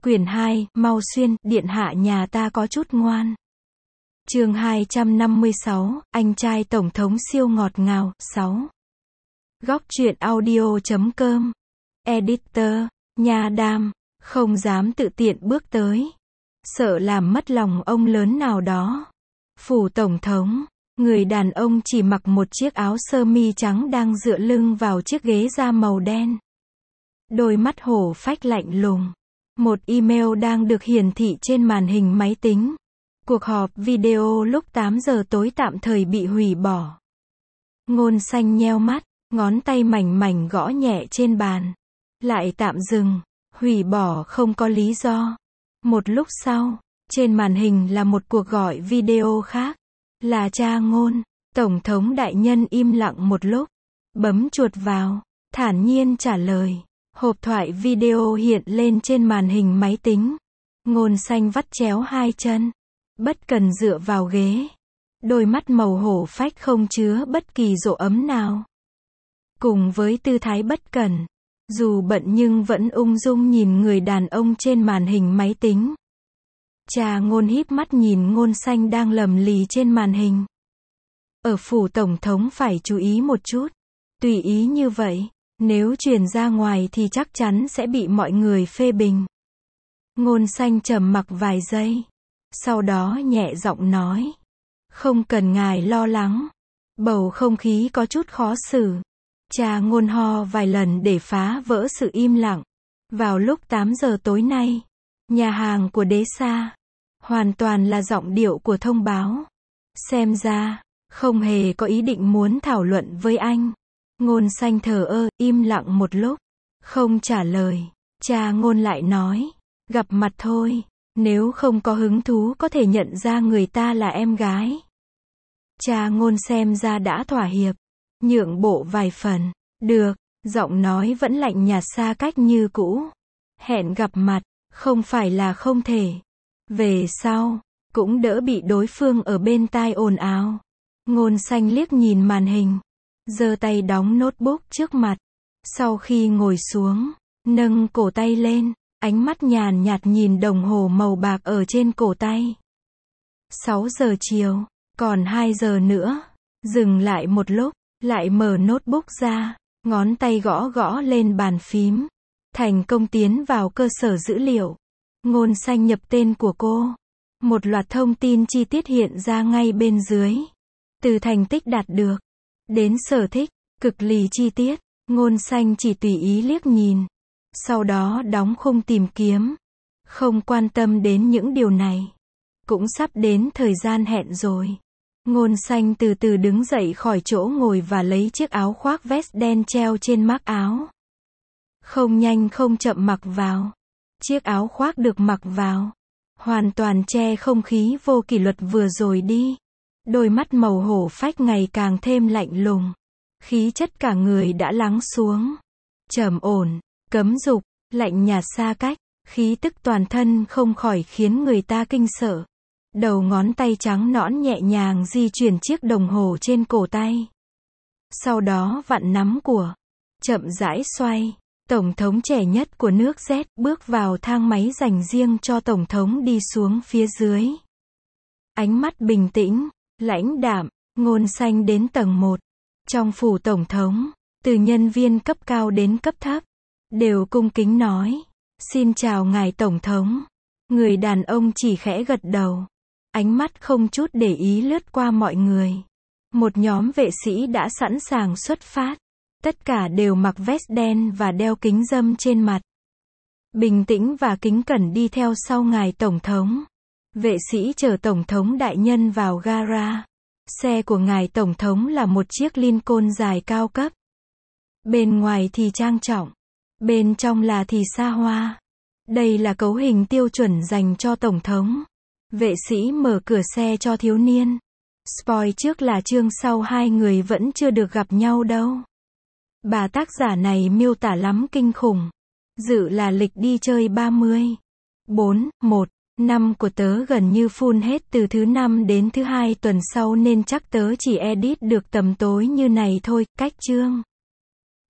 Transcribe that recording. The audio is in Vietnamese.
Quyển 2, Mau Xuyên, điện hạ nhà ta có chút ngoan. Chương 256, anh trai tổng thống siêu ngọt ngào, 6. Góc truyện audio.com. Editor, Nha Đam, không dám tự tiện bước tới. Sợ làm mất lòng ông lớn nào đó. Phủ tổng thống, người đàn ông chỉ mặc một chiếc áo sơ mi trắng đang dựa lưng vào chiếc ghế da màu đen. Đôi mắt hổ phách lạnh lùng. Một email đang được hiển thị trên màn hình máy tính. Cuộc họp video lúc 8 giờ tối tạm thời bị hủy bỏ. Ngôn Xanh nheo mắt, ngón tay mảnh mảnh gõ nhẹ trên bàn. Lại tạm dừng, hủy bỏ không có lý do. Một lúc sau, trên màn hình là một cuộc gọi video khác. Là cha Ngôn. Tổng thống đại nhân im lặng một lúc, bấm chuột vào, thản nhiên trả lời. Hộp thoại video hiện lên trên màn hình máy tính. Ngôn Xanh vắt chéo hai chân, bất cần dựa vào ghế. Đôi mắt màu hổ phách không chứa bất kỳ dỗ ấm nào. Cùng với tư thái bất cẩn, dù bận nhưng vẫn ung dung nhìn người đàn ông trên màn hình máy tính. Cha Ngôn híp mắt nhìn Ngôn Xanh đang lầm lì trên màn hình. Ở phủ tổng thống phải chú ý một chút. Tùy ý như vậy, nếu truyền ra ngoài thì chắc chắn sẽ bị mọi người phê bình. Ngôn Xanh trầm mặc vài giây. Sau đó nhẹ giọng nói. Không cần ngài lo lắng. Bầu không khí có chút khó xử. Cha Ngôn ho vài lần để phá vỡ sự im lặng. Vào lúc 8 giờ tối nay, nhà hàng của Đế Sa. Hoàn toàn là giọng điệu của thông báo. Xem ra, không hề có ý định muốn thảo luận với anh. Ngôn Xanh thờ ơ, im lặng một lúc, không trả lời. Cha Ngôn lại nói, gặp mặt thôi, nếu không có hứng thú có thể nhận ra người ta là em gái. Cha Ngôn xem ra đã thỏa hiệp, nhượng bộ vài phần. Được, giọng nói vẫn lạnh nhạt xa cách như cũ. Hẹn gặp mặt, không phải là không thể. Về sau, cũng đỡ bị đối phương ở bên tai ồn ào. Ngôn Xanh liếc nhìn màn hình, giơ tay đóng notebook trước mặt. Sau khi ngồi xuống, nâng cổ tay lên, ánh mắt nhàn nhạt nhìn đồng hồ màu bạc ở trên cổ tay. 6 giờ chiều, còn 2 giờ nữa. Dừng lại một lúc, lại mở notebook ra, ngón tay gõ gõ lên bàn phím. Thành công tiến vào cơ sở dữ liệu. Ngôn Xanh nhập tên của cô. Một loạt thông tin chi tiết hiện ra ngay bên dưới. Từ thành tích đạt được, đến sở thích, cực lì chi tiết. Ngôn Xanh chỉ tùy ý liếc nhìn. Sau đó đóng khung tìm kiếm. Không quan tâm đến những điều này. Cũng sắp đến thời gian hẹn rồi. Ngôn Xanh từ từ đứng dậy khỏi chỗ ngồi và lấy chiếc áo khoác vest đen treo trên mác áo. Không nhanh không chậm mặc vào. Chiếc áo khoác được mặc vào, hoàn toàn che không khí vô kỷ luật vừa rồi đi. Đôi mắt màu hổ phách ngày càng thêm lạnh lùng. Khí chất cả người đã lắng xuống. Trầm ổn, cấm dục, lạnh nhạt xa cách. Khí tức toàn thân không khỏi khiến người ta kinh sợ. Đầu ngón tay trắng nõn nhẹ nhàng di chuyển chiếc đồng hồ trên cổ tay. Sau đó vặn nắm của. Chậm rãi xoay. Tổng thống trẻ nhất của nước Z bước vào thang máy dành riêng cho tổng thống đi xuống phía dưới. Ánh mắt bình tĩnh, lãnh đạm. Ngôn Xanh đến tầng 1. Trong phủ tổng thống, từ nhân viên cấp cao đến cấp thấp, đều cung kính nói, xin chào ngài tổng thống. Người đàn ông chỉ khẽ gật đầu. Ánh mắt không chút để ý lướt qua mọi người. Một nhóm vệ sĩ đã sẵn sàng xuất phát. Tất cả đều mặc vest đen và đeo kính râm trên mặt. Bình tĩnh và kính cẩn đi theo sau ngài tổng thống. Vệ sĩ chở tổng thống đại nhân vào gara. Xe của ngài tổng thống là một chiếc Lincoln dài cao cấp. Bên ngoài thì trang trọng. Bên trong là thì xa hoa. Đây là cấu hình tiêu chuẩn dành cho tổng thống. Vệ sĩ mở cửa xe cho thiếu niên. Spoil trước là chương sau hai người vẫn chưa được gặp nhau đâu. Bà tác giả này miêu tả lắm kinh khủng. Dự là lịch đi chơi 34.1 của tớ gần như full hết từ thứ 5 đến thứ 2 tuần sau nên chắc tớ chỉ edit được tầm tối như này thôi, cách chương.